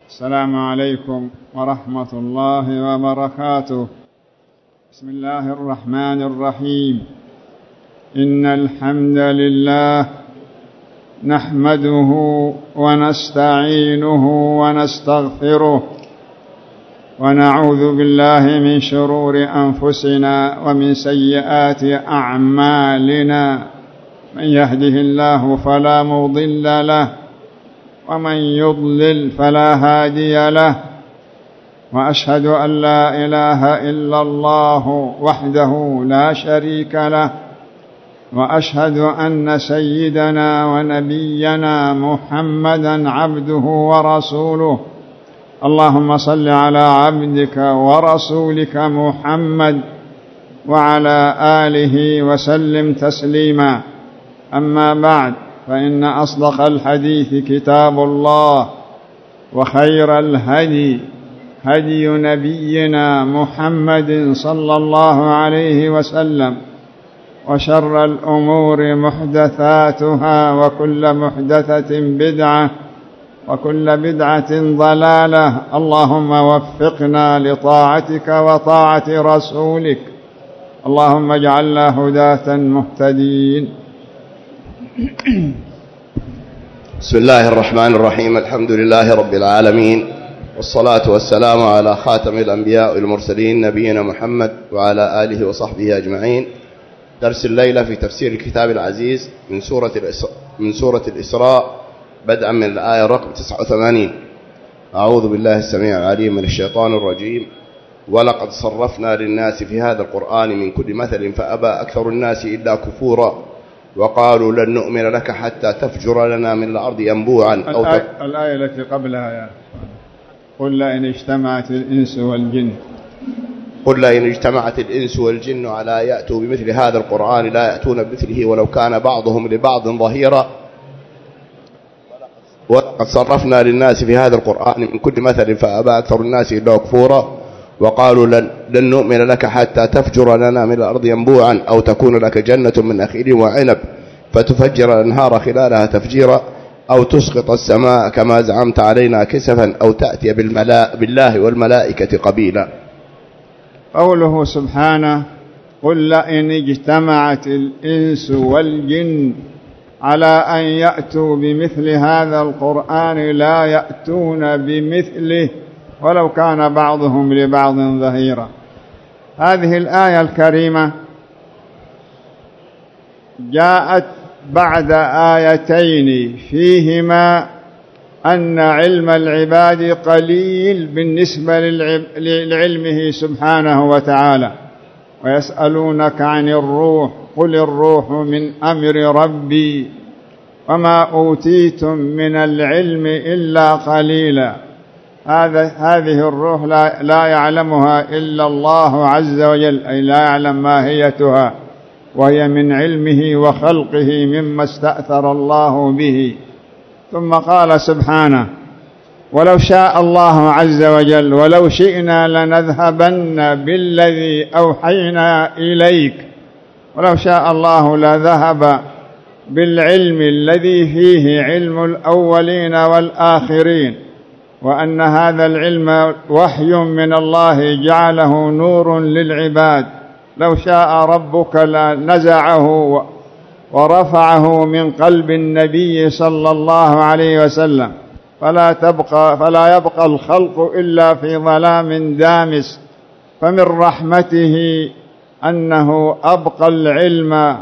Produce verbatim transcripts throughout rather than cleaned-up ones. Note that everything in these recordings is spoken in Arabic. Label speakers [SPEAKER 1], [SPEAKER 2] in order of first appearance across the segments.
[SPEAKER 1] السلام عليكم ورحمة الله وبركاته. بسم الله الرحمن الرحيم. إن الحمد لله نحمده ونستعينه ونستغفره ونعوذ بالله من شرور أنفسنا ومن سيئات أعمالنا. من يهده الله فلا مضل له ومن يضلل فلا هادي له، وأشهد أن لا إله إلا الله وحده لا شريك له، وأشهد أن سيدنا ونبينا محمدا عبده ورسوله. اللهم صل على عبدك ورسولك محمد وعلى آله وسلم تسليما. أما بعد، فإن أصدق الحديث كتاب الله، وخير الهدي هدي نبينا محمد صلى الله عليه وسلم، وشر الأمور محدثاتها، وكل محدثة بدعة، وكل بدعة ضلالة. اللهم وفقنا لطاعتك وطاعة رسولك، اللهم اجعلنا هداة مهتدين.
[SPEAKER 2] بسم الله الرحمن الرحيم. الحمد لله رب العالمين، والصلاة والسلام على خاتم الأنبياء والمرسلين نبينا محمد وعلى آله وصحبه أجمعين. درس الليلة في تفسير الكتاب العزيز من سورة من سورة الإسراء، بدءا من الآية رقم تسعة وثمانين. أعوذ بالله السميع العليم من الشيطان الرجيم. ولقد صرفنا للناس في هذا القرآن من كل مثل فأبى أكثر الناس إلا كفورا وقالوا لن نؤمن لك حتى تفجر لنا من الأرض ينبوعا. أو
[SPEAKER 1] الآية, الآية التي قبلها يا قل لئن اجتمعت الإنس والجن
[SPEAKER 2] قل لئن اجتمعت الإنس والجن على يأتوا بمثل هذا القرآن لا يأتون بمثله ولو كان بعضهم لبعض ظهيرا. ولقد صرفنا للناس في هذا القرآن من كل مثل فأبى أكثر الناس إلا كفورا وقالوا لن, لن نؤمن لك حتى تفجر لنا من الأرض ينبوعا أو تكون لك جنة من نخيل وعنب فتفجر الأنهار خلالها تفجيرا أو تسقط السماء كما زعمت علينا كسفا أو تأتي بالله والملائكة قبيلا.
[SPEAKER 1] قوله سبحانه قل لئن اجتمعت الإنس والجن على أن يأتوا بمثل هذا القرآن لا يأتون بمثله ولو كان بعضهم لبعض ظهيرا. هذه الآية الكريمة جاءت بعد آيتين فيهما أن علم العباد قليل بالنسبة لعلمه سبحانه وتعالى. ويسألونك عن الروح قل الروح من أمر ربي وما أوتيتم من العلم إلا قليلا. هذا هذه الروح لا, لا يعلمها إلا الله عز وجل، أي لا يعلم ماهيتها، وهي من علمه وخلقه مما استأثر الله به. ثم قال سبحانه ولو شاء الله عز وجل ولو شئنا لنذهبن بالذي أوحينا إليك. ولو شاء الله لذهب بالعلم الذي فيه علم الأولين والآخرين، وأن هذا العلم وحي من الله جعله نور للعباد. لو شاء ربك لنزعه ورفعه من قلب النبي صلى الله عليه وسلم، فلا تبقى فلا يبقى الخلق إلا في ظلام دامس. فمن رحمته أنه أبقى العلم،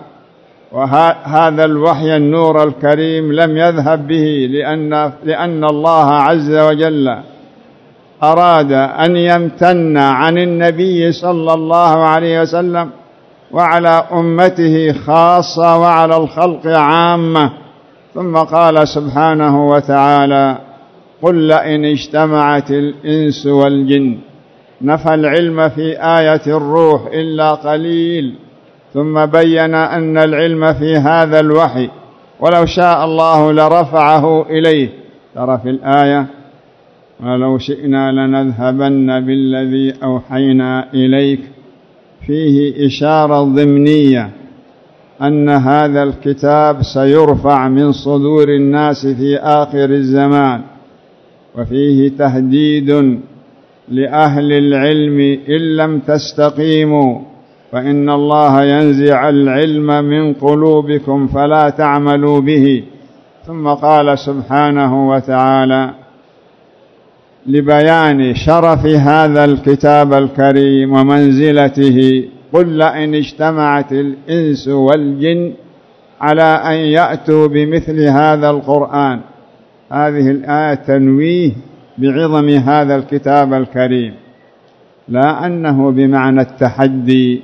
[SPEAKER 1] وهذا الوحي النور الكريم لم يذهب به، لأن, لأن الله عز وجل أراد أن يمتن عن النبي صلى الله عليه وسلم وعلى أمته خاصة وعلى الخلق عامة. ثم قال سبحانه وتعالى قل لئن اجتمعت الإنس والجن، نفى العلم في آية الروح إلا قليل، ثم بين أن العلم في هذا الوحي ولو شاء الله لرفعه إليه. ترى في الآية ولو شئنا لنذهبن بالذي أوحينا إليك، فيه إشارة ضمنية أن هذا الكتاب سيرفع من صدور الناس في آخر الزمان، وفيه تهديد لأهل العلم إن لم تستقيموا فإن الله ينزع العلم من قلوبكم فلا تعملوا به. ثم قال سبحانه وتعالى لبيان شرف هذا الكتاب الكريم ومنزلته: قل لئن اجتمعت الإنس والجن على أن يأتوا بمثل هذا القرآن. هذه الآية تنويه بعظم هذا الكتاب الكريم، لا أنه بمعنى التحدي،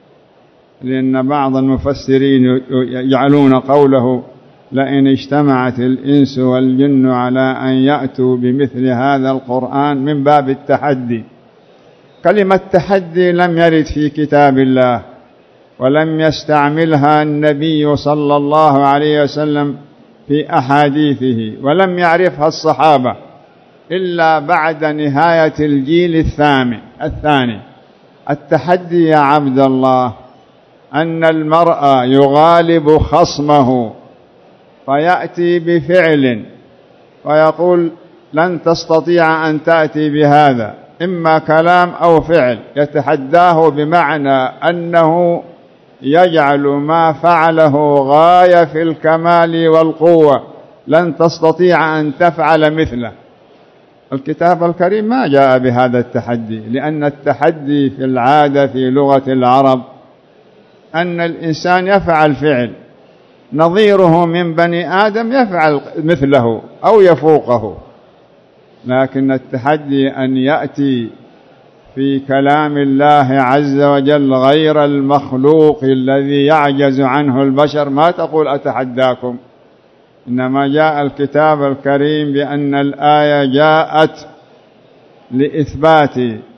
[SPEAKER 1] لأن بعض المفسرين يجعلون قوله لئن اجتمعت الإنس والجن على أن يأتوا بمثل هذا القرآن من باب التحدي. كلمة تحدي لم يرد في كتاب الله، ولم يستعملها النبي صلى الله عليه وسلم في أحاديثه، ولم يعرفها الصحابة إلا بعد نهاية الجيل الثامن الثاني. التحدي يا عبد الله أن المرء يغالب خصمه فيأتي بفعل ويقول لن تستطيع أن تأتي بهذا، إما كلام أو فعل، يتحداه بمعنى أنه يجعل ما فعله غاية في الكمال والقوة، لن تستطيع أن تفعل مثله. الكتاب الكريم ما جاء بهذا التحدي، لأن التحدي في العادة في لغة العرب أن الإنسان يفعل فعل نظيره من بني آدم يفعل مثله أو يفوقه، لكن التحدي أن يأتي في كلام الله عز وجل غير المخلوق الذي يعجز عنه البشر. ما تقول أتحداكم، إنما جاء الكتاب الكريم بأن الآية جاءت لإثبات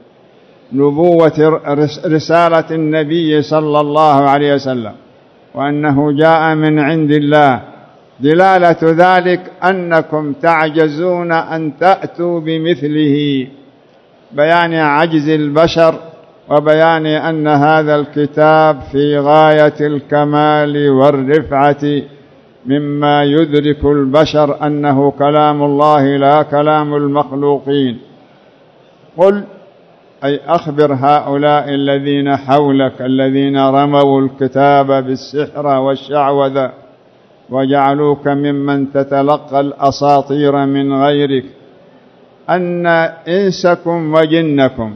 [SPEAKER 1] نبوة رسالة النبي صلى الله عليه وسلم، وأنه جاء من عند الله. دلالة ذلك أنكم تعجزون أن تأتوا بمثله، بيان عجز البشر وبيان أن هذا الكتاب في غاية الكمال والرفعة مما يدرك البشر أنه كلام الله لا كلام المخلوقين. قل أي أخبر هؤلاء الذين حولك الذين رموا الكتاب بالسحر والشعوذة وجعلوك ممن تتلقى الأساطير من غيرك أن إنسكم وجنكم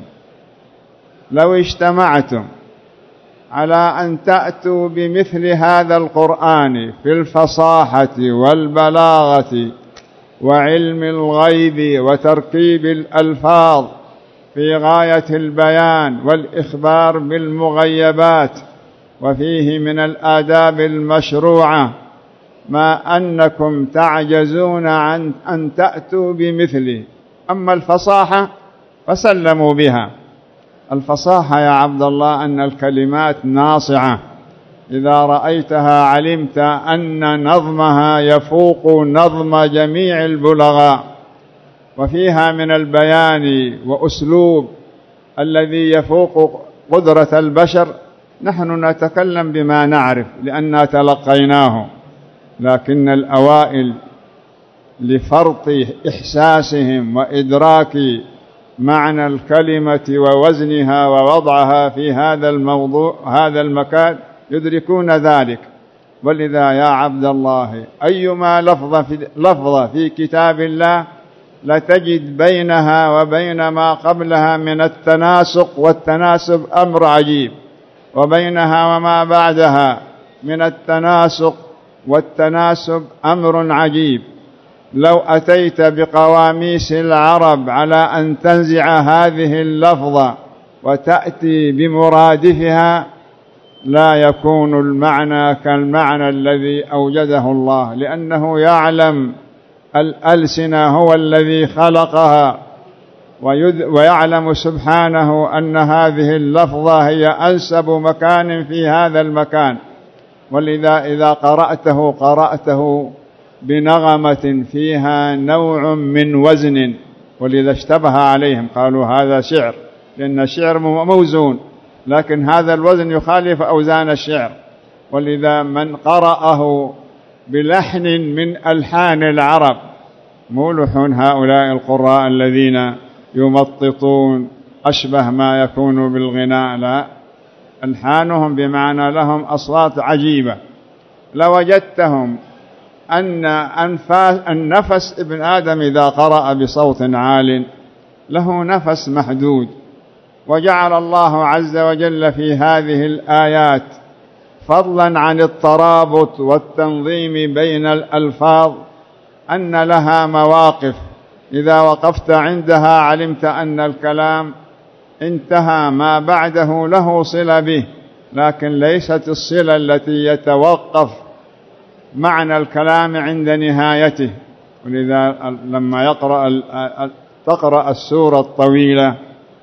[SPEAKER 1] لو اجتمعتم على أن تأتوا بمثل هذا القرآن في الفصاحة والبلاغة وعلم الغيب وتركيب الألفاظ في غاية البيان والإخبار بالمغيبات، وفيه من الآداب المشروعة ما أنكم تعجزون عن أن تأتوا بمثله. أما الفصاحة فسلموا بها. الفصاحة يا عبد الله أن الكلمات ناصعة، إذا رأيتها علمت أن نظمها يفوق نظم جميع البلغاء، وفيها من البيان وأسلوب الذي يفوق قدرة البشر. نحن نتكلم بما نعرف لأننا تلقيناه، لكن الأوائل لفرط إحساسهم وإدراك معنى الكلمة ووزنها ووضعها في هذا الموضوع هذا المكان يدركون ذلك. ولذا يا عبد الله أيما لفظة في, لفظة في كتاب الله لتجد بينها وبين ما قبلها من التناسق، والتناسب أمر عجيب، وبينها وما بعدها من التناسق والتناسب أمر عجيب. لو أتيت بقواميس العرب على أن تنزع هذه اللفظة وتأتي بمرادفها لا يكون المعنى كالمعنى الذي أوجده الله، لأنه يعلم الألسنة هو الذي خلقها، ويعلم سبحانه أن هذه اللفظة هي أنسب مكان في هذا المكان. ولذا إذا قرأته قرأته بنغمة فيها نوع من وزن، ولذا اشتبه عليهم قالوا هذا شعر، لأن الشعر موزون، لكن هذا الوزن يخالف أوزان الشعر. ولذا من قرأه بلحن من ألحان العرب مولحون هؤلاء القراء الذين يمططون أشبه ما يكون بالغناء، لا، ألحانهم بمعنى لهم أصوات عجيبة. لوجدتهم أن أنفاس النفس ابن آدم إذا قرأ بصوت عال له نفس محدود، وجعل الله عز وجل في هذه الآيات فضلا عن الترابط والتنظيم بين الألفاظ أن لها مواقف إذا وقفت عندها علمت أن الكلام انتهى، ما بعده له صلة به، لكن ليست الصلة التي يتوقف معنى الكلام عند نهايته. ولذا لما يقرأ تقرأ السورة الطويلة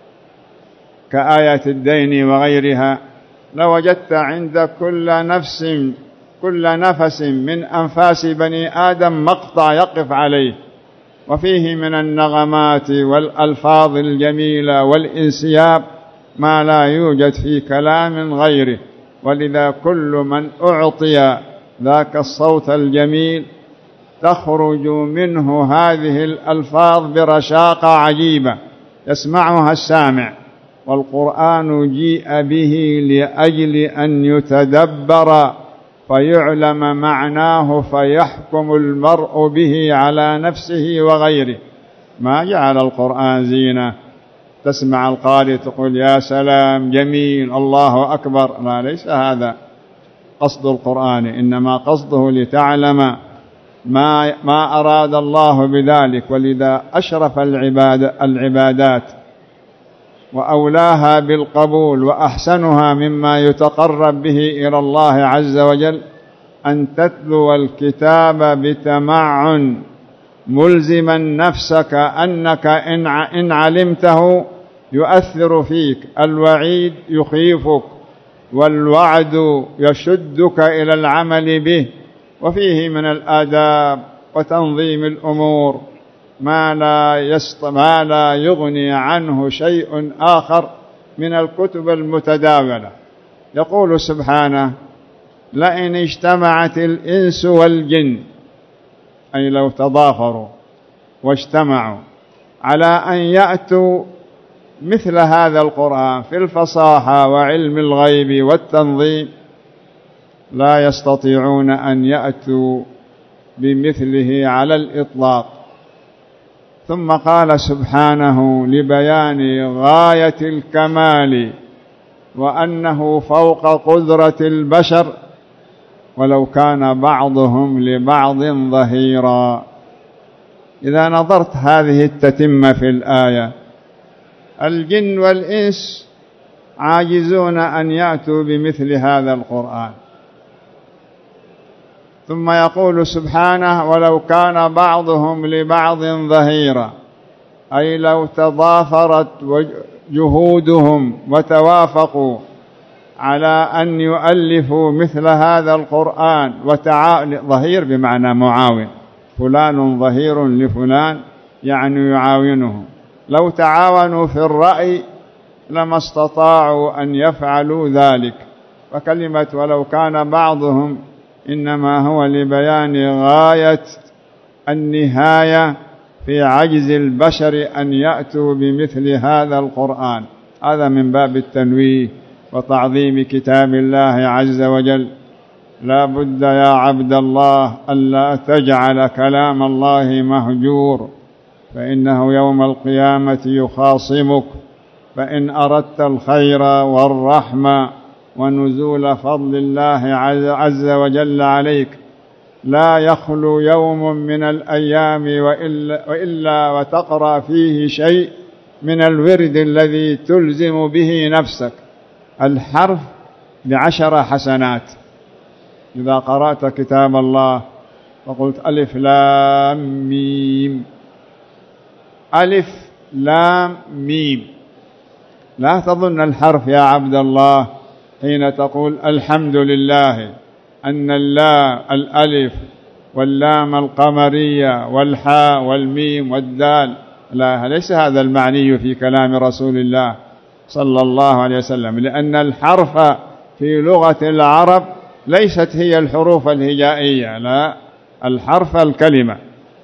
[SPEAKER 1] كآية الدين وغيرها لوجدت عند كل نفس كل نفس من أنفاس بني آدم مقطع يقف عليه، وفيه من النغمات والألفاظ الجميلة والإنسياب ما لا يوجد في كلام غيره. ولذا كل من أعطي ذاك الصوت الجميل تخرج منه هذه الألفاظ برشاقة عجيبة يسمعها السامع. والقرآن جيء به لأجل أن يتدبر فيعلم معناه فيحكم المرء به على نفسه وغيره. ما جعل القرآن زينة تسمع القارئ تقول يا سلام جميل الله أكبر، لا، ليس هذا قصد القرآن، إنما قصده لتعلم ما, ما أراد الله بذلك. ولذا أشرف العباد العبادات وأولاها بالقبول وأحسنها مما يتقرب به إلى الله عز وجل أن تتلو الكتاب بتمعن ملزما نفسك أنك إن علمته يؤثر فيك، الوعيد يخيفك والوعد يشدك إلى العمل به. وفيه من الآداب وتنظيم الأمور ما لا, يست... ما لا يغني عنه شيء آخر من الكتب المتداولة. يقول سبحانه لئن اجتمعت الإنس والجن، أي لو تضافروا واجتمعوا على أن يأتوا مثل هذا القرآن في الفصاحة وعلم الغيب والتنظيم، لا يستطيعون أن يأتوا بمثله على الإطلاق. ثم قال سبحانه لبيان غاية الكمال وأنه فوق قدرة البشر ولو كان بعضهم لبعض ظهيرا. إذا نظرت هذه التتمة في الآية، الجن والإنس عاجزون أن يأتوا بمثل هذا القرآن. ثم يقول سبحانه ولو كان بعضهم لبعض ظهيرا، أي لو تضافرت جهودهم وتوافقوا على أن يؤلفوا مثل هذا القرآن وتعا... ظهير بمعنى معاون، فلان ظهير لفلان يعني يعاونه. لو تعاونوا في الرأي لما استطاعوا أن يفعلوا ذلك. وكلمة ولو كان بعضهم إنما هو لبيان غاية النهاية في عجز البشر أن يأتوا بمثل هذا القرآن. هذا من باب التنويه وتعظيم كتاب الله عز وجل. لا بد يا عبد الله ألا تجعل كلام الله مهجور، فإنه يوم القيامة يخاصمك. فإن أردت الخير والرحمة ونزول فضل الله عز وجل عليك لا يخلو يوم من الأيام وإلا, وإلا وتقرأ فيه شيء من الورد الذي تلزم به نفسك. الحرف بعشر حسنات. إذا قرأت كتاب الله فقلت ألف لام ميم، ألف لام ميم، لا تظن الحرف يا عبد الله حين تقول الحمد لله أن اللام الألف واللام القمرية والحاء والميم والدال، لا، ليس هذا المعني في كلام رسول الله صلى الله عليه وسلم، لأن الحرف في لغة العرب ليست هي الحروف الهجائية، لا، الحرف الكلمة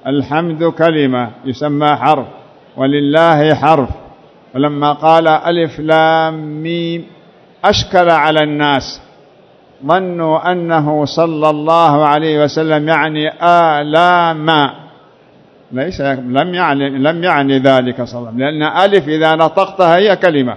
[SPEAKER 1] الحمد كلمة يسمى حرف، ولله حرف. ولما قال ألف لام ميم أشكل على الناس، ظنوا أنه صلى الله عليه وسلم يعني آلام، ليس لم يعني لم يعني ذلك صلى الله عليه وسلم، لأن ألف إذا نطقتها هي كلمة.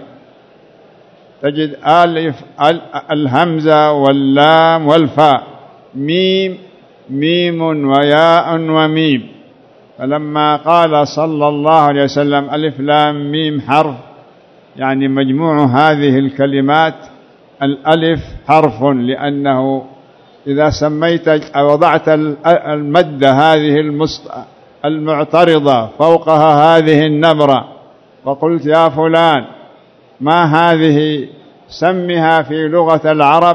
[SPEAKER 1] تجد ألف الهمزة واللام والفاء، ميم ميم وياء وميم. فلما قال صلى الله عليه وسلم ألف لام ميم حرف، يعني مجموع هذه الكلمات الألف حرف، لأنه إذا سميت أو وضعت المادة هذه المعترضة فوقها هذه النبرة وقلت يا فلان ما هذه، سمها في لغة العرب،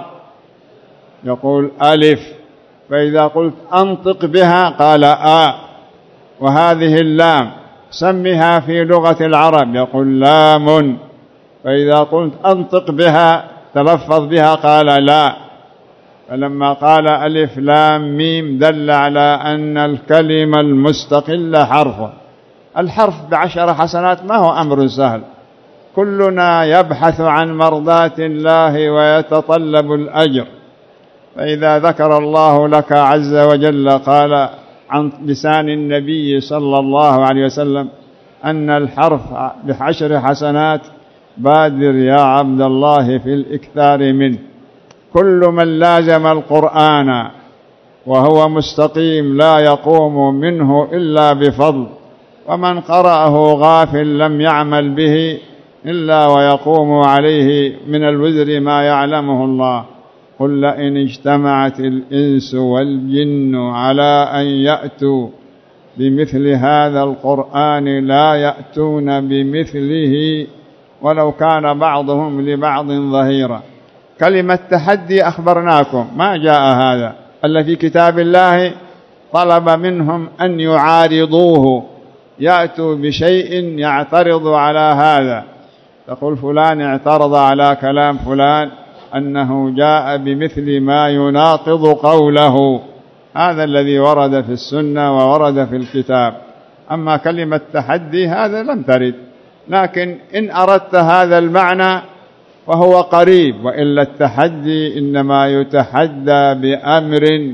[SPEAKER 1] يقول ألف. فإذا قلت أنطق بها قال آ. وهذه اللام سمها في لغة العرب، يقول لام. فإذا قلت أنطق بها تلفظ بها قال لا. فلما قال ألف لام ميم دل على أن الكلمة المستقلة حرف. الحرف بعشر حسنات ما هو أمر سهل، كلنا يبحث عن مرضات الله ويتطلب الأجر. فإذا ذكر الله لك عز وجل قال عن لسان النبي صلى الله عليه وسلم أن الحرف بعشر حسنات، بادر يا عبد الله في الإكثار منه. كل من لازم القرآن وهو مستقيم لا يقوم منه إلا بفضل، ومن قرأه غافل لم يعمل به إلا ويقوم عليه من الوزر ما يعلمه الله. قل لئن اجتمعت الإنس والجن على أن يأتوا بمثل هذا القرآن لا يأتون بمثله ولو كان بعضهم لبعض ظهيرا. كلمة تحدي أخبرناكم ما جاء هذا، ألا في كتاب الله طلب منهم أن يعارضوه، يأتوا بشيء يعترض على هذا. تقول فلان اعترض على كلام فلان أنه جاء بمثل ما يناقض قوله، هذا الذي ورد في السنة وورد في الكتاب. أما كلمة تحدي هذا لم ترد، لكن إن أردت هذا المعنى فهو قريب، وإلا التحدي إنما يتحدى بأمر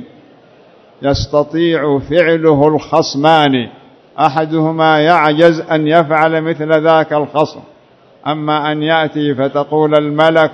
[SPEAKER 1] يستطيع فعله الخصمان، أحدهما يعجز أن يفعل مثل ذاك الخصم. أما أن يأتي فتقول الملك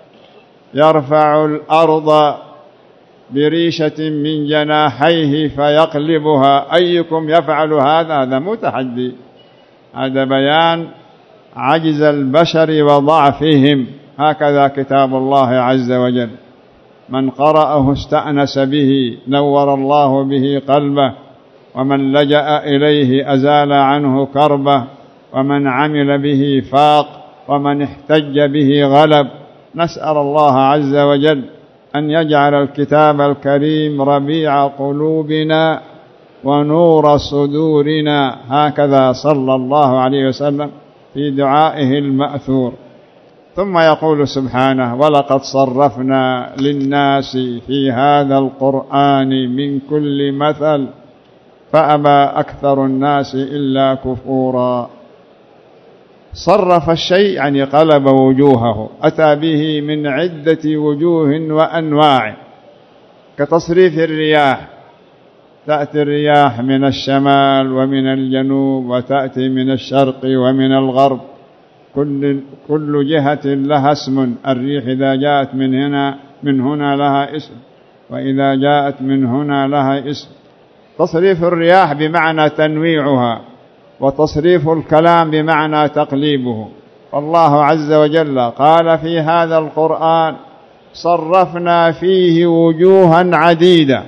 [SPEAKER 1] يرفع الأرض بريشة من جناحيه فيقلبها أيكم يفعل هذا، هذا مو تحدي، هذا بيان عجز البشر وضعفهم. هكذا كتاب الله عز وجل، من قرأه استأنس به نور الله به قلبه، ومن لجأ إليه أزال عنه كربه، ومن عمل به فاق، ومن احتج به غلب. نسأل الله عز وجل أن يجعل الكتاب الكريم ربيع قلوبنا ونور صدورنا، هكذا صلى الله عليه وسلم في دعائه المأثور. ثم يقول سبحانه ولقد صرفنا للناس في هذا القرآن من كل مثل فأبى أكثر الناس إلا كفورا. صرف الشيء يعني قلب وجوهه، أتى به من عدة وجوه وأنواع، كتصريف الرياح، تأتي الرياح من الشمال ومن الجنوب، وتأتي من الشرق ومن الغرب، كل, كل جهة لها اسم. الريح إذا جاءت من هنا من هنا لها اسم، وإذا جاءت من هنا لها اسم. تصريف الرياح بمعنى تنويعها، وتصريف الكلام بمعنى تقليبه. الله عز وجل قال في هذا القرآن صرفنا فيه وجوها عديدة،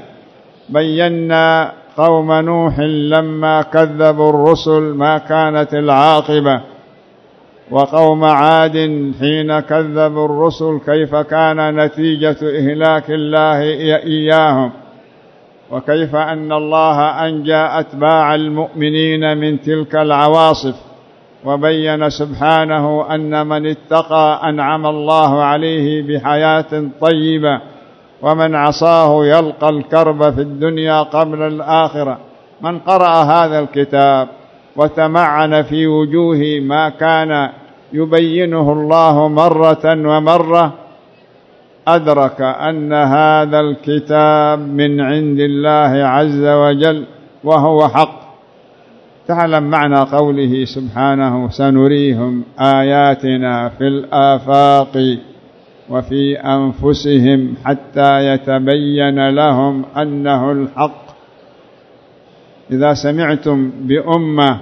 [SPEAKER 1] بينا قوم نوح لما كذبوا الرسل ما كانت العاقبة، وقوم عاد حين كذبوا الرسل كيف كان نتيجة إهلاك الله إياهم، وكيف أن الله أنجى أتباع المؤمنين من تلك العواصف. وبين سبحانه أن من اتقى أنعم الله عليه بحياة طيبة، ومن عصاه يلقى الكرب في الدنيا قبل الآخرة. من قرأ هذا الكتاب وتمعن في وجوه ما كان يبينه الله مرة ومرة أدرك أن هذا الكتاب من عند الله عز وجل وهو حق. تعلم معنى قوله سبحانه: سنريهم آياتنا في الآفاق وفي أنفسهم حتى يتبين لهم أنه الحق. إذا سمعتم بأمة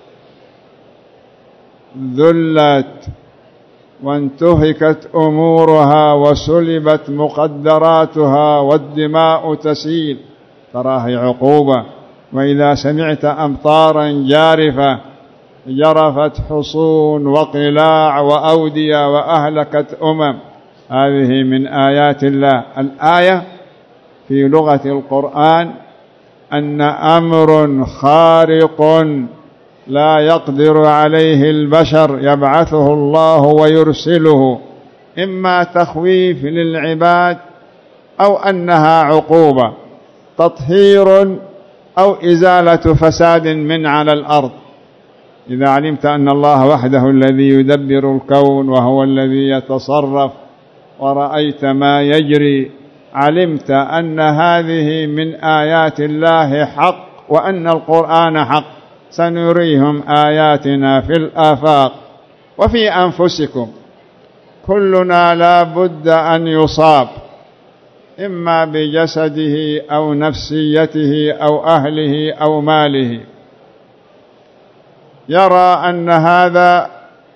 [SPEAKER 1] ذلت وانتهكت أمورها وسلبت مقدراتها والدماء تسيل تراه عقوبة. وإذا سمعت أمطارا جارفة جرفت حصون وقلاع وأودية وأهلكت أمم، هذه من آيات الله. الآية في لغة القرآن أن أمر خارق لا يقدر عليه البشر يبعثه الله ويرسله، إما تخويف للعباد أو أنها عقوبة، تطهير أو إزالة فساد من على الأرض. إذا علمت أن الله وحده الذي يدبر الكون وهو الذي يتصرف ورأيت ما يجري، علمت أن هذه من آيات الله حق وأن القرآن حق. سنريهم آياتنا في الآفاق وفي أنفسكم. كلنا لا بد أن يصاب إما بجسده أو نفسيته أو أهله أو ماله، يرى أن هذا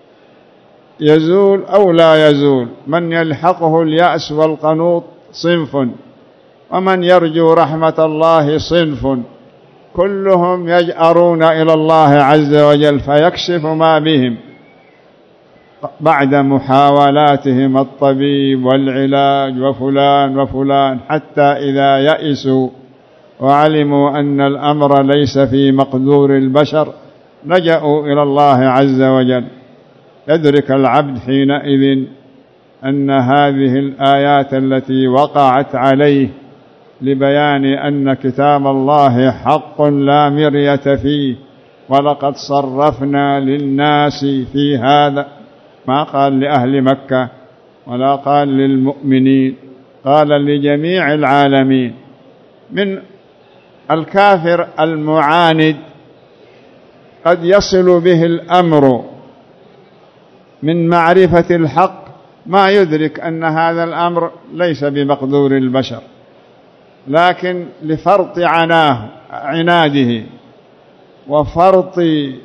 [SPEAKER 1] يزول أو لا يزول. من يلحقه اليأس والقنوط صنف، ومن يرجو رحمة الله صنف، كلهم يجأرون إلى الله عز وجل فيكشف ما بهم بعد محاولاتهم الطبيب والعلاج وفلان وفلان، حتى إذا يئسوا وعلموا أن الأمر ليس في مقدور البشر لجأوا إلى الله عز وجل. يدرك العبد حينئذ أن هذه الآيات التي وقعت عليه لبيان أن كتاب الله حق لا مرية فيه. ولقد صرفنا للناس في هذا، ما قال لأهل مكة ولا قال للمؤمنين، قال لجميع العالمين. من الكافر المعاند قد يصل به الأمر من معرفة الحق ما يدرك أن هذا الأمر ليس بمقدور البشر، لكن لفرط عناه عناده وفرط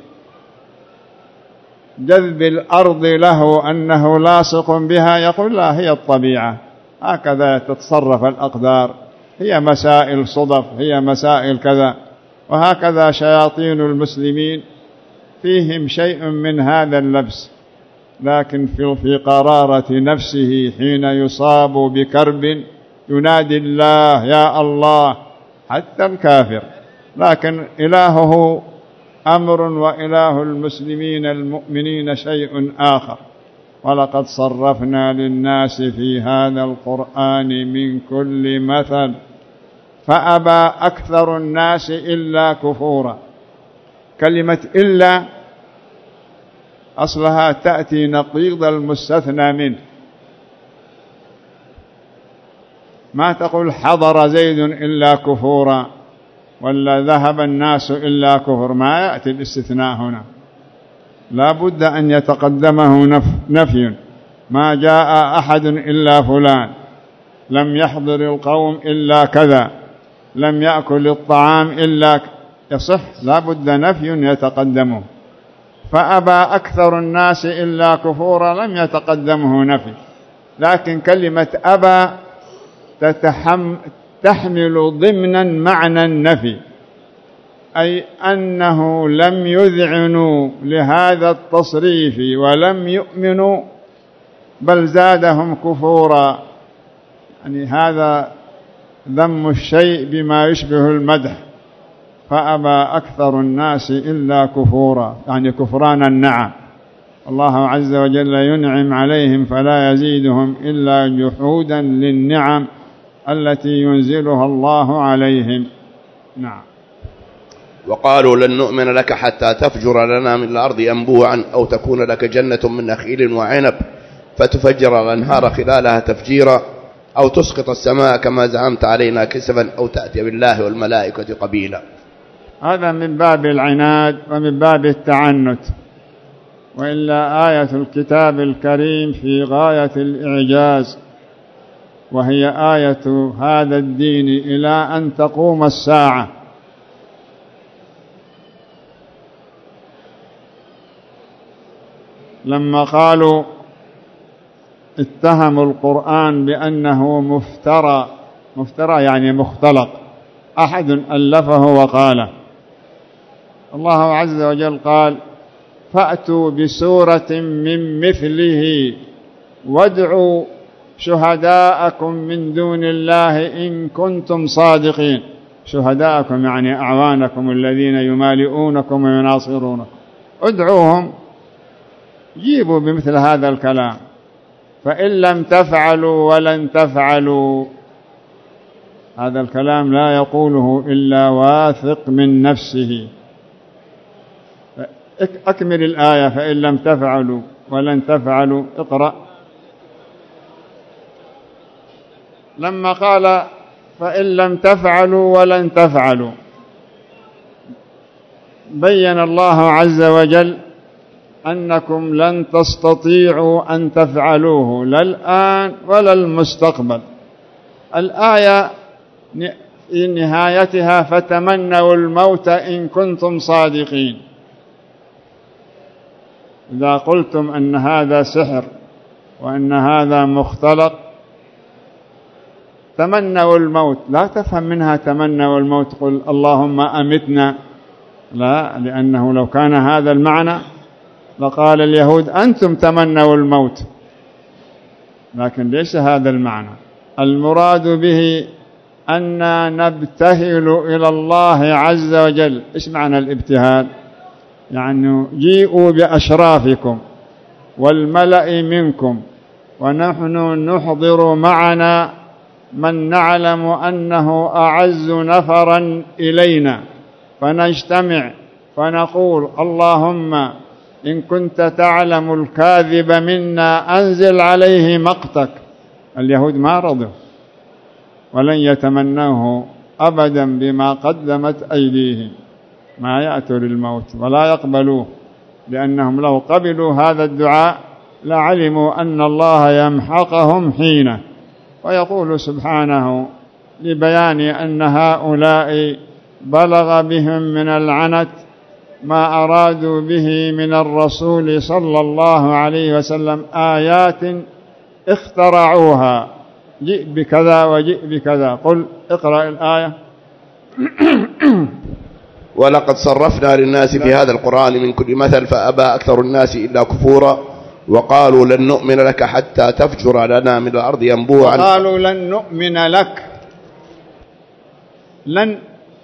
[SPEAKER 1] جذب الأرض له أنه لاصق بها يقول لا، هي الطبيعة، هكذا تتصرف الأقدار، هي مسائل صدف، هي مسائل كذا. وهكذا شياطين المسلمين فيهم شيء من هذا اللبس، لكن في قرارة نفسه حين يصاب بكرب ينادي الله يا الله، حتى الكافر. لكن إلهه أمر وإله المسلمين المؤمنين شيء آخر. ولقد صرفنا للناس في هذا القرآن من كل مثل فأبى أكثر الناس إلا كفورا. كلمة إلا أصلها تأتي نقيض المستثنى منه، ما تقول حضر زيد إلا كفورا ولا ذهب الناس إلا كفر، ما يأتي الاستثناء هنا، لا بد أن يتقدمه نفي. ما جاء أحد إلا فلان، لم يحضر القوم إلا كذا، لم يأكل الطعام إلا يصح، لا بد نفي يتقدمه. فأبى أكثر الناس إلا كفورا لم يتقدمه نفي. لكن كلمة أبى تتحم تحمل ضمنا معنى النفي، أي أنه لم يذعنوا لهذا التصريف ولم يؤمنوا بل زادهم كفورا. يعني هذا ذم الشيء بما يشبه المدح. فأبى أكثر الناس إلا كفورا، يعني كفران النعم. الله عز وجل ينعم عليهم فلا يزيدهم إلا جحودا للنعم التي ينزلها الله عليهم. نعم.
[SPEAKER 2] وقالوا لن نؤمن لك حتى تفجر لنا من الأرض ينبوعا أو تكون لك جنة من نخيل وعنب فتفجر الأنهار خلالها تفجيرا أو تسقط السماء كما زعمت علينا كسفا أو تأتي بالله والملائكة قبيلا.
[SPEAKER 1] هذا من باب العناد ومن باب التعنت، وإلا آية الكتاب الكريم في غاية الإعجاز، وهي آية هذا الدين إلى أن تقوم الساعة. لما قالوا اتهموا القرآن بأنه مفترى، مفترى يعني مختلق، أحد ألفه وقاله، الله عز وجل قال فأتوا بسورة من مثله وادعوا شهداءكم من دون الله إن كنتم صادقين. شهداءكم يعني أعوانكم الذين يمالئونكم ويناصرونكم، ادعوهم، جيبوا بمثل هذا الكلام، فإن لم تفعلوا ولن تفعلوا. هذا الكلام لا يقوله إلا واثق من نفسه. أكمل الآية، فإن لم تفعلوا ولن تفعلوا. اقرأ. لما قال فإن لم تفعلوا ولن تفعلوا، بين الله عز وجل أنكم لن تستطيعوا أن تفعلوه لا الآن ولا المستقبل. الآية في نهايتها فتمنوا الموت إن كنتم صادقين. إذا قلتم أن هذا سحر وأن هذا مختلق تمنوا الموت، لا تفهم منها تمنوا الموت قل اللهم أمتنا، لا، لأنه لو كان هذا المعنى لقال اليهود أنتم تمنوا الموت، لكن ليس هذا المعنى. المراد به أننا نبتهل إلى الله عز وجل. إيش معنى الابتهال؟ يعني جيئوا بأشرافكم والملأ منكم ونحن نحضر معنا من نعلم أنه أعز نفرا إلينا، فنجتمع فنقول اللهم إن كنت تعلم الكاذب منا أنزل عليه مقتك. اليهود ما رضوا ولن يتمنوه أبدا بما قدمت أيديهم، ما يأتوا للموت ولا يقبلوه، لأنهم لو قبلوا هذا الدعاء لعلموا أن الله يمحقهم حينه. ويقول سبحانه لبيان أن هؤلاء بلغ بهم من العنت ما أرادوا به من الرسول صلى الله عليه وسلم آيات اخترعوها، جئ بكذا وجئ بكذا. قل اقرأ الآية.
[SPEAKER 2] ولقد صرفنا للناس في هذا القرآن من كل مثل فأبى أكثر الناس إلا كفورا وقالوا لن نؤمن لك حتى تفجر لنا من الأرض ينبوعا.
[SPEAKER 1] وقالوا لن نؤمن لك، لن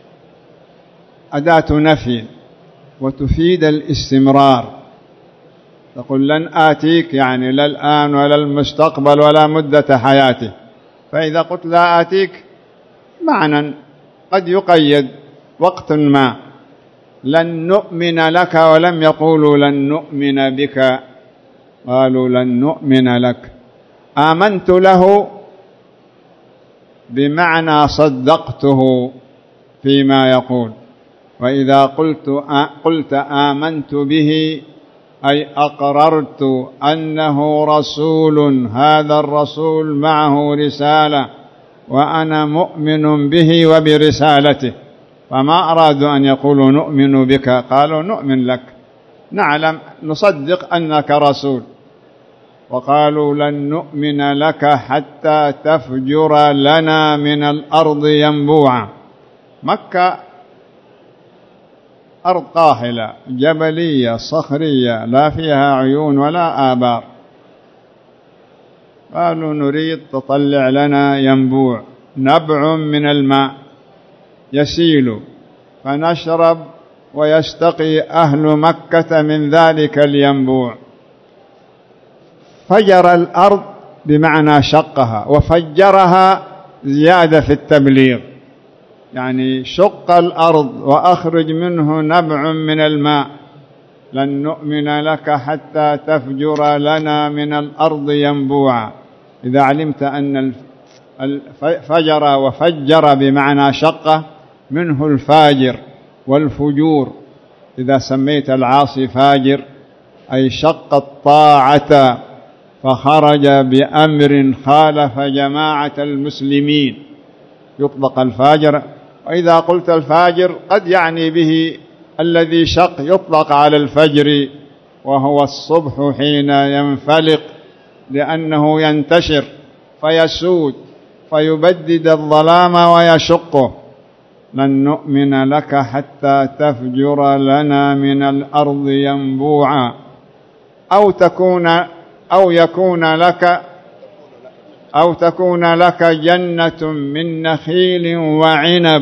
[SPEAKER 1] أداة نفي وتفيد الاستمرار. تقول لن آتيك يعني لا الآن ولا المستقبل ولا مدة حياتي، فإذا قلت لا آتيك معنى قد يقيد وقت ما. لن نؤمن لك ولم يقولوا لن نؤمن بك، قالوا لن نؤمن لك. آمنت له بمعنى صدقته فيما يقول، وإذا قلت قلت آمنت به أي أقررت أنه رسول، هذا الرسول معه رسالة وأنا مؤمن به وبرسالته. فما أرادوا أن يقولوا نؤمن بك، قالوا نؤمن لك، نعلم نصدق أنك رسول. وقالوا لن نؤمن لك حتى تفجر لنا من الأرض ينبوعا. مكة أرض قاحلة جبلية صخرية لا فيها عيون ولا آبار، قالوا نريد تطلع لنا ينبوع، نبع من الماء يسيل فنشرب ويستقي أهل مكة من ذلك الينبوع. فجر الأرض بمعنى شقها، وفجرها زيادة في التبليغ، يعني شق الأرض وأخرج منه نبع من الماء، لن نؤمن لك حتى تفجر لنا من الأرض ينبوعا. إذا علمت أن الفجر وفجر بمعنى شق منه الفاجر والفجور، إذا سميت العاصي فاجر أي شق الطاعة فخرج بأمر خالف جماعة المسلمين يطلق الفاجر. وإذا قلت الفاجر قد يعني به الذي شق، يطلق على الفجر وهو الصبح حين ينفلق، لأنه ينتشر فيسود فيبدد الظلام ويشقه. لن نؤمن لك حتى تفجر لنا من الأرض ينبوعا أو تكون أو يكون لك أو تكون لك جنة من نخيل وعنب.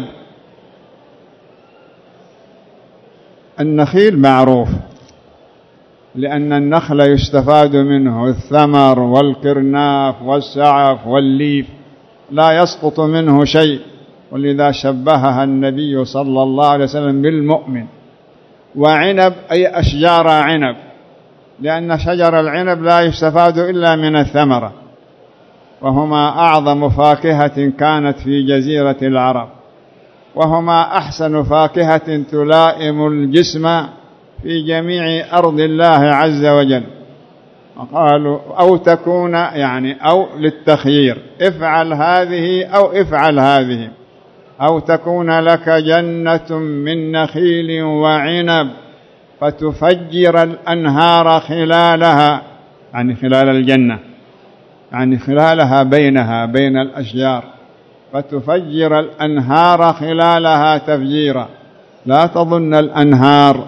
[SPEAKER 1] النخيل معروف لأن النخل يستفاد منه الثمر والكرناف والسعف والليف، لا يسقط منه شيء، ولذا شبهها النبي صلى الله عليه وسلم بالمؤمن. وعنب أي أشجار عنب، لأن شجر العنب لا يستفاد إلا من الثمرة، وهما أعظم فاكهة كانت في جزيرة العرب، وهما أحسن فاكهة تلائم الجسم في جميع أرض الله عز وجل. وقالوا أو تكون يعني أو للتخيير، افعل هذه أو افعل هذه، أو تكون لك جنة من نخيل وعنب فتفجر الأنهار خلالها، يعني خلال الجنة، يعني خلالها بينها بين الأشجار، فتفجر الأنهار خلالها تفجيرا. لا تظن الأنهار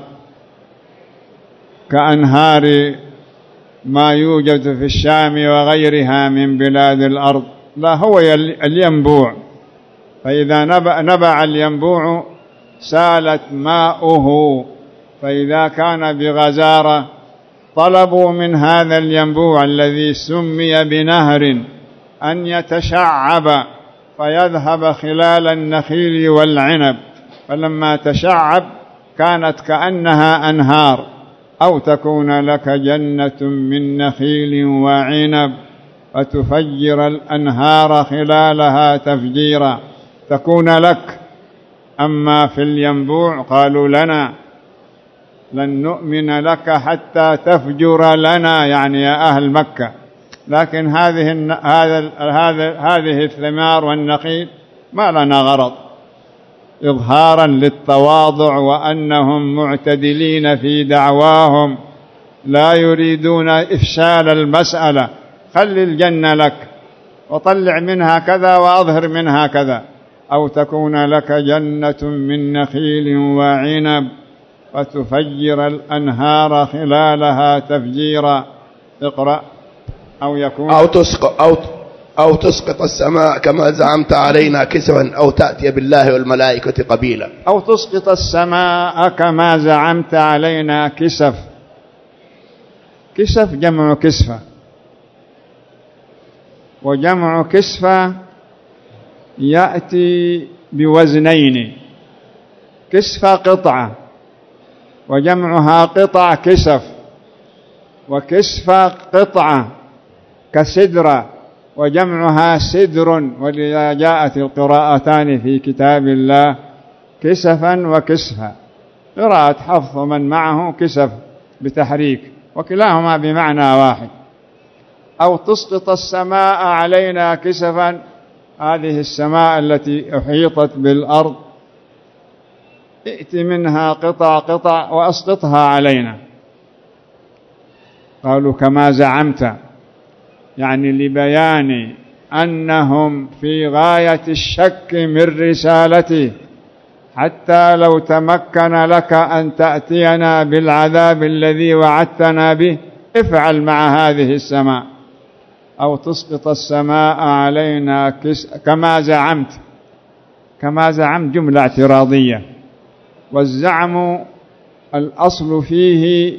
[SPEAKER 1] كأنهار ما يوجد في الشام وغيرها من بلاد الأرض، لا، هو الينبوع. فإذا نبع, نبع الينبوع سالت ماؤه، فإذا كان بغزارة طلبوا من هذا الينبوع الذي سمي بنهر أن يتشعب فيذهب خلال النخيل والعنب، فلما تشعب كانت كأنها أنهار. أو تكون لك جنة من نخيل وعنب فتفجر الأنهار خلالها تفجيرا، تكون لك. أما في الينبوع قالوا لنا لن نؤمن لك حتى تفجر لنا، يعني يا أهل مكة. لكن هذه هذا هذا هذه الثمار والنخيل ما لنا غرض، إظهارا للتواضع وأنهم معتدلين في دعواهم، لا يريدون إفشال المسألة. خل الجنة لك وطلع منها كذا وأظهر منها كذا. أو تكون لك جنة من نخيل وعنب فتفجر الأنهار خلالها تفجيرا. اقرأ. أو يكون
[SPEAKER 2] أو تسقط أو أو تسقط السماء كما زعمت علينا كسفا أو تأتي بالله والملائكة قبيلا.
[SPEAKER 1] أو تسقط السماء كما زعمت علينا كسف. كسف جمع كسفة، وجمع كسفة يأتي بوزنين، كسفة قطعة وجمعها قطع كسف، وكسفة قطعة كسدرة وجمعها سدر. ولذا جاءت القراءتان في كتاب الله كسفا وكسفا، قراءة حفظ من معه كسف بتحريك، وكلاهما بمعنى واحد. أو تسقط السماء علينا كسفا، هذه السماء التي أحيطت بالأرض ائت منها قطع قطع وأسقطها علينا. قالوا كما زعمت، يعني لبيان أنهم في غاية الشك من رسالته، حتى لو تمكن لك أن تأتينا بالعذاب الذي وعدتنا به افعل مع هذه السماء. أو تسقط السماء علينا كما زعمت. كما زعمت جملة اعتراضية، والزعم الأصل فيه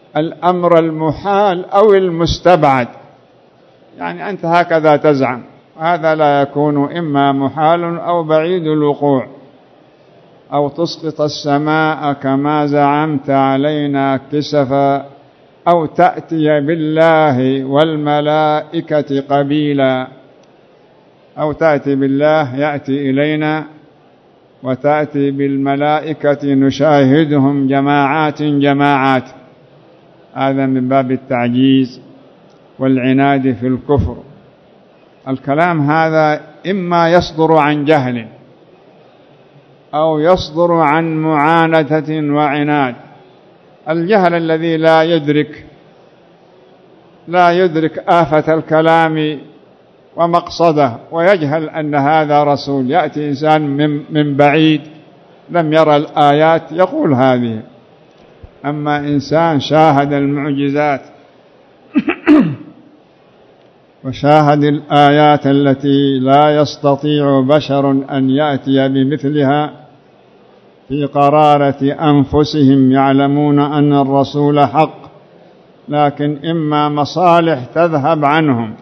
[SPEAKER 1] الأمر المحال أو المستبعد، يعني أنت هكذا تزعم، هذا لا يكون إما محال أو بعيد الوقوع. أو تسقط السماء كما زعمت علينا كسفا، أو تأتي بالله والملائكة قبيلا. أو تأتي بالله يأتي إلينا، وتأتي بالملائكة نشاهدهم جماعات جماعات. هذا من باب التعجيز والعناد في الكفر. الكلام هذا إما يصدر عن جهل أو يصدر عن معاندة وعناد. الجهل الذي لا يدرك لا يدرك آفة الكلام ومقصده، ويجهل أن هذا رسول. يأتي إنسان من, من بعيد لم يرى الآيات يقول هذه. أما إنسان شاهد المعجزات وشاهد الآيات التي لا يستطيع بشر أن يأتي بمثلها، في قرارة أنفسهم يعلمون أن الرسول حق، لكن إما مصالح تذهب عنهم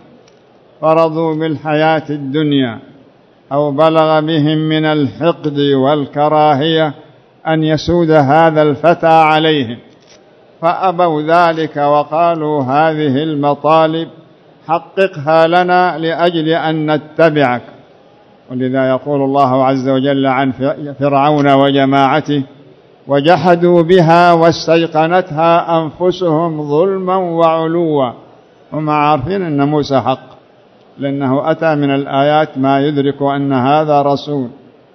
[SPEAKER 1] فرضوا بالحياة الدنيا، أو بلغ بهم من الحقد والكراهية أن يسود هذا الفتى عليهم، فأبوا ذلك وقالوا هذه المطالب حققها لنا لأجل أن نتبعك. ولذا يقول الله عز وجل عن فرعون وجماعته: وجحدوا بها واستيقنتها أنفسهم ظلما وعلوا. هم عارفين أن موسى حق، لأنه أتى من الآيات ما يدرك أن هذا رسول،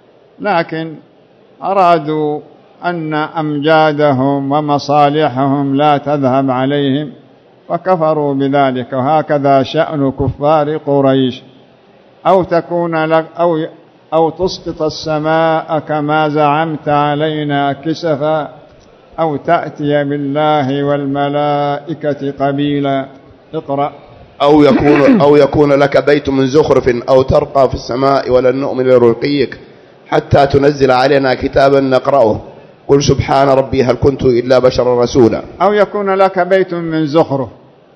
[SPEAKER 1] لكن أرادوا أن أمجادهم ومصالحهم لا تذهب عليهم فكفروا بذلك. وهكذا شأن كفار قريش. أو تكون لك أو أو تسقط السماء كما زعمت علينا كسفا، أو تأتي بالله والملائكة قبيلا. اقرأ.
[SPEAKER 2] أو يكون أو يكون لك بيت من زخرف أو ترقى في السماء ولن نؤمن لرقيك حتى تنزل علينا كتابا نقرأه قل سبحان ربي هل كنت إلا بشرا رسولا.
[SPEAKER 1] أو يكون لك بيت من زخرف.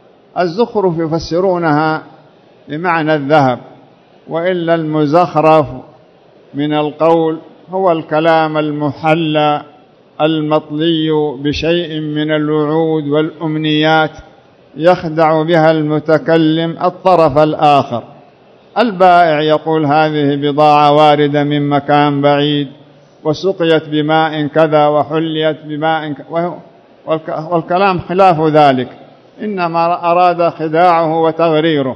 [SPEAKER 1] الزخرف يفسرونها بمعنى الذهب، وإلا المزخرف من القول هو الكلام المحلى المطلي بشيء من الوعود والأمنيات يخدع بها المتكلم الطرف الآخر. البائع يقول هذه بضاعة واردة من مكان بعيد وسقيت بماء كذا وحليت بماء كذا، والكلام خلاف ذلك، إنما أراد خداعه وتغريره،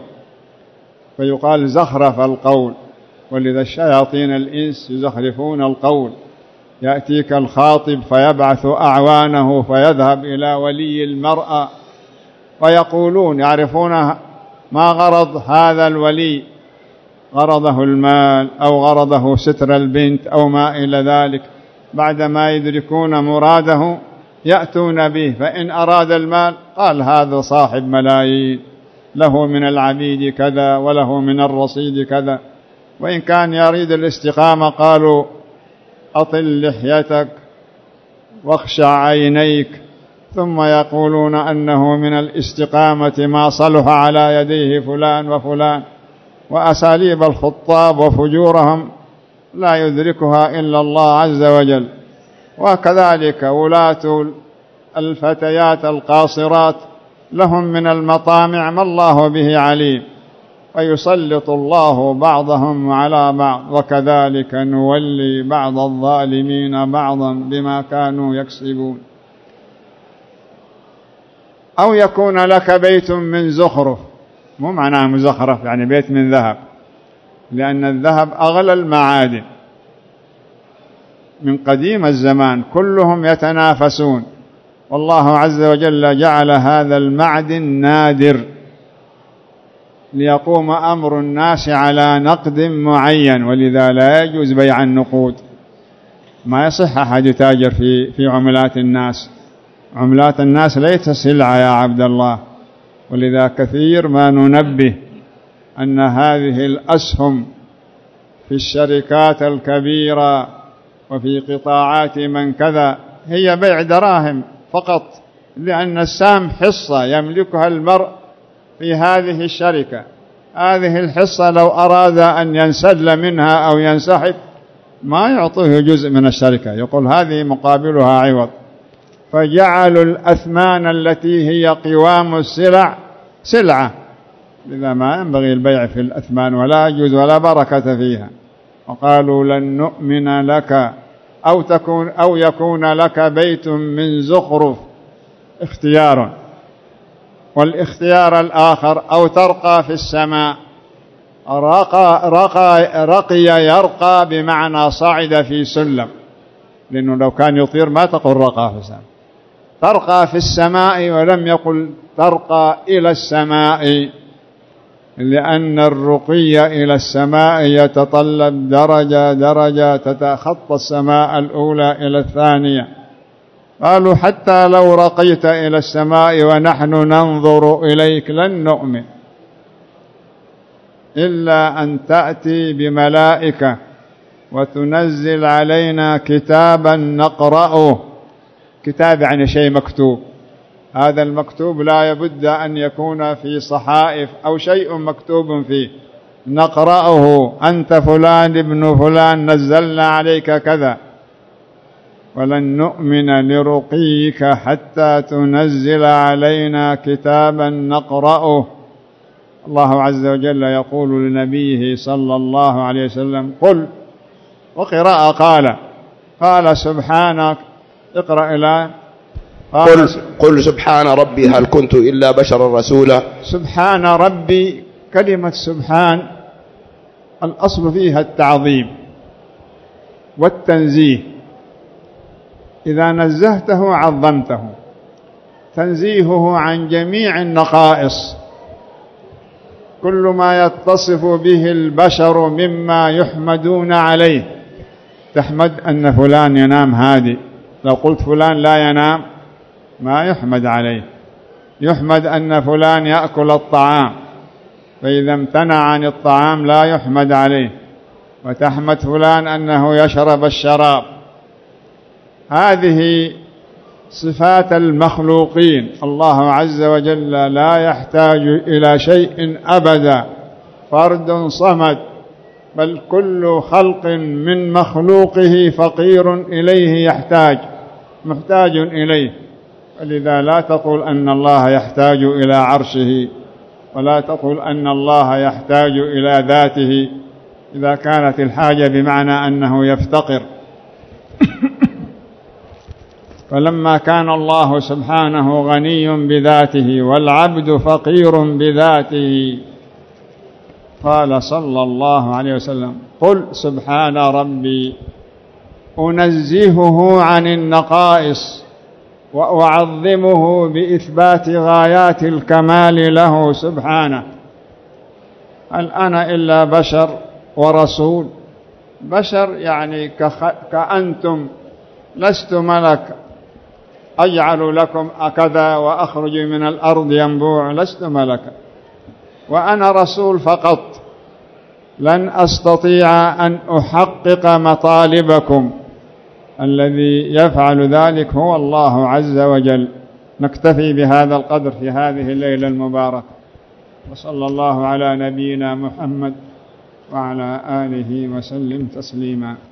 [SPEAKER 1] فيقال زخرف القول. ولذا الشياطين الإنس يزخرفون القول. يأتيك الخاطب فيبعث أعوانه فيذهب إلى ولي المرأة ويقولون يعرفون ما غرض هذا الولي، غرضه المال أو غرضه ستر البنت أو ما إلى ذلك. بعدما يدركون مراده يأتون به، فإن أراد المال قال هذا صاحب ملايين، له من العبيد كذا وله من الرصيد كذا. وإن كان يريد الاستقامة قالوا أطل لحيتك واخشع عينيك، ثم يقولون أنه من الاستقامة ما صلح على يديه فلان وفلان. وأساليب الخطاب وفجورهم لا يدركها إلا الله عز وجل. وكذلك ولاة الفتيات القاصرات لهم من المطامع ما الله به عليم، ويسلط الله بعضهم على بعض، وكذلك نولي بعض الظالمين بعضا بما كانوا يكسبون. أو يكون لك بيت من زخرف، مو معناه مزخرف يعني بيت من ذهب، لأن الذهب أغلى المعادن من قديم الزمان، كلهم يتنافسون، والله عز وجل جعل هذا المعدن نادر ليقوم أمر الناس على نقد معين، ولذا لا يجوز بيع النقود. ما يصح أحد يتاجر في في عملات الناس. عملات الناس ليست سلعة يا عبد الله. ولذا كثير ما ننبه أن هذه الأسهم في الشركات الكبيرة وفي قطاعات من كذا هي بيع دراهم فقط، لأن السهم حصة يملكها المرء في هذه الشركة، هذه الحصة لو أراد أن ينسل منها أو ينسحب ما يعطيه جزء من الشركة، يقول هذه مقابلها عوض. فجعلوا الأثمان التي هي قوام السلع سلعة، لذا ما ينبغي البيع في الأثمان ولا يجوز ولا بركة فيها. وقالوا لن نؤمن لك أو تكون أو يكون لك بيت من زخرف، اختيار. والاختيار الآخر أو ترقى في السماء، رقى, رقى, رقي يرقى بمعنى صعد في سلم، لأنه لو كان يطير ما تقول رقى في السماء، ترقى في السماء ولم يقل ترقى إلى السماء، لأن الرقي إلى السماء يتطلب درجة درجة تتخطى السماء الأولى إلى الثانية. قالوا حتى لو رقيت إلى السماء ونحن ننظر إليك لن نؤمن إلا أن تأتي بملائكة وتنزل علينا كتابا نقرأه. كتاب يعني شيء مكتوب، هذا المكتوب لا يبد أن يكون في صحائف أو شيء مكتوب فيه، نقرأه أنت فلان ابن فلان نزلنا عليك كذا، ولن نؤمن لرقيك حتى تنزل علينا كتابا نقرأه. الله عز وجل يقول لنبيه صلى الله عليه وسلم قل، وقراءة قال قال سبحانك، اقرأ إلى
[SPEAKER 2] قل, قل سبحان ربي هل كنت إلا بشرا رسولا.
[SPEAKER 1] سبحان ربي، كلمة سبحان الأصل فيها التعظيم والتنزيه، إذا نزهته عظمته، تنزيهه عن جميع النقائص، كل ما يتصف به البشر مما يحمدون عليه. تحمد أن فلان ينام هادي، لو قلت فلان لا ينام ما يحمد عليه. يحمد أن فلان يأكل الطعام، فإذا امتنع عن الطعام لا يحمد عليه. وتحمد فلان أنه يشرب الشراب. هذه صفات المخلوقين. الله عز وجل لا يحتاج إلى شيء أبدا، فرد صمد، بل كل خلق من مخلوقه فقير إليه، يحتاج محتاج إليه. ولذا لا تقول أن الله يحتاج إلى عرشه، ولا تقول أن الله يحتاج إلى ذاته، إذا كانت الحاجة بمعنى أنه يفتقر. فلما كان الله سبحانه غني بذاته والعبد فقير بذاته، قال صلى الله عليه وسلم قل سبحان ربي، أنزهه عن النقائص وأعظمه بإثبات غايات الكمال له سبحانه. هل أنا إلا بشر ورسول؟ بشر يعني كأنتم، لست ملك أجعل لكم أكذا وأخرج من الأرض ينبوع، لست ملكا، وأنا رسول فقط، لن أستطيع أن أحقق مطالبكم، الذي يفعل ذلك هو الله عز وجل. نكتفي بهذا القدر في هذه الليلة المباركة، وصلى الله على نبينا محمد وعلى آله وسلم تسليما.